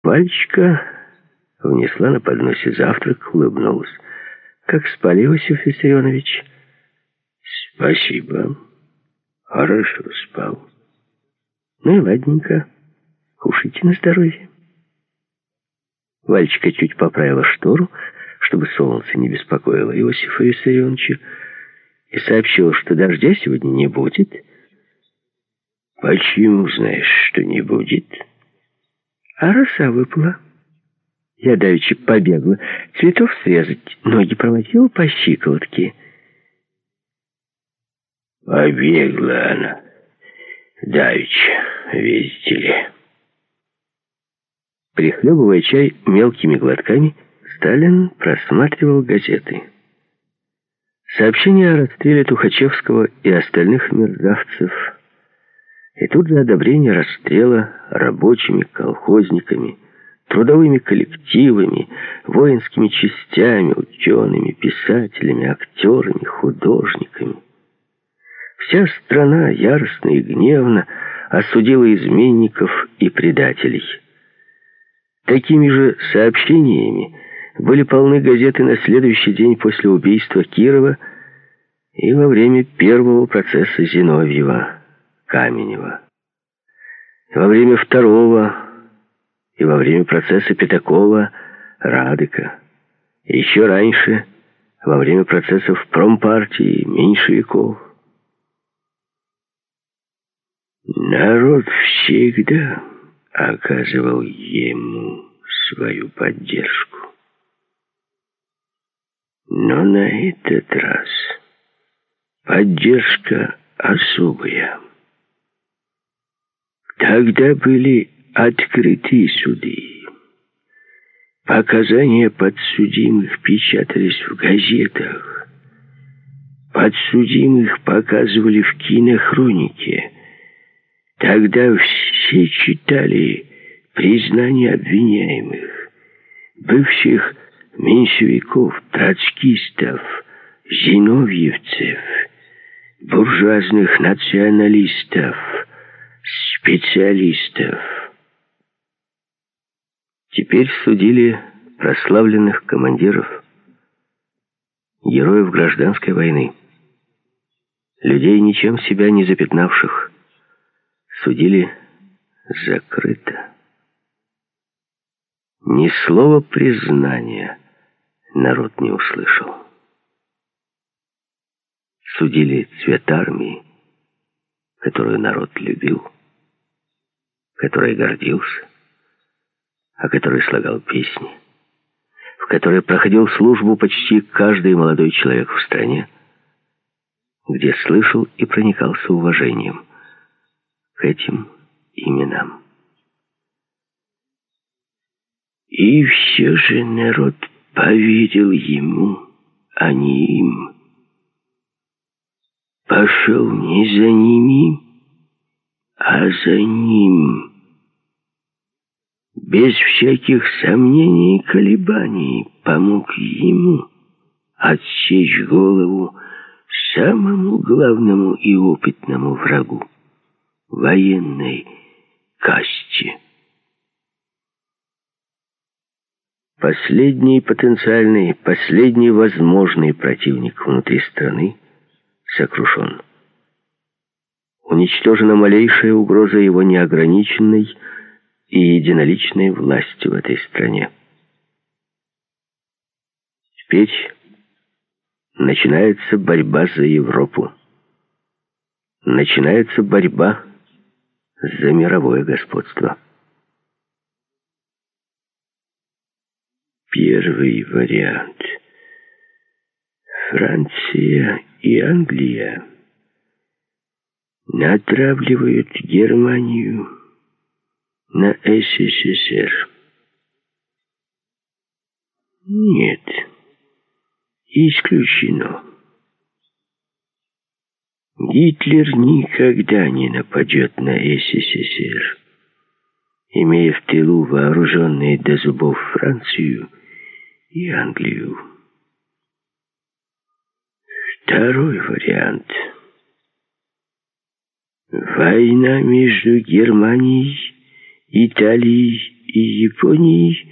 Вальчика внесла на подносе завтрак, улыбнулась. «Как спали, Иосиф Виссарионович?» «Спасибо. Хорошо спал». «Ну и ладненько. Кушайте на здоровье». Вальчика чуть поправила штору, чтобы солнце не беспокоило Иосифа Виссарионовича, и сообщила, что дождя сегодня не будет. «Почему знаешь, что не будет?» «А роса выпала. Я давеча побегла цветов срезать, ноги проводила по щиколотке». «Побегла она давеча, видите ли». Прихлебывая чай мелкими глотками, Сталин просматривал газеты. Сообщения о расстреле Тухачевского и остальных мерзавцев, и тут же одобрение расстрела рабочими, колхозниками, трудовыми коллективами, воинскими частями, учеными, писателями, актерами, художниками. Вся страна яростно и гневно осудила изменников и предателей. Такими же сообщениями были полны газеты на следующий день после убийства Кирова и во время первого процесса Зиновьева, Каменева, во время второго и во время процесса Пятакова, Радыка, и еще раньше, во время процессов промпартии, меньшевиков. Народ всегда оказывал ему свою поддержку. Но на этот раз поддержка особая. Тогда были открыты суды. Показания подсудимых печатались в газетах. Подсудимых показывали в кинохронике. Тогда все читали признания обвиняемых, бывших меньшевиков, троцкистов, зиновьевцев, буржуазных националистов, специалистов. Теперь судили прославленных командиров, героев гражданской войны, людей, ничем себя не запятнавших. Судили закрыто. Ни слова признания народ не услышал. Судили цвет армии, которую народ любил, которой гордился, о которой слагал песни, в которой проходил службу почти каждый молодой человек в стране, где слышал и проникался уважением к этим именам. И все же народ поверил ему, а не им. Пошел не за ними, а за ним. Без всяких сомнений и колебаний помог ему отсечь голову самому главному и опытному врагу — военной касте. Последний потенциальный, последний возможный противник внутри страны сокрушен. Уничтожена малейшая угроза его неограниченной и единоличной власти в этой стране. Теперь начинается борьба за Европу. Начинается борьба за мировое господство. Первый вариант. Франция и Англия натравливают Германию на СССР. Нет, исключено. Гитлер никогда не нападет на СССР, имея в тылу вооруженные до зубов Францию и Англию. Второй вариант. Война между Германией, Италией и Японией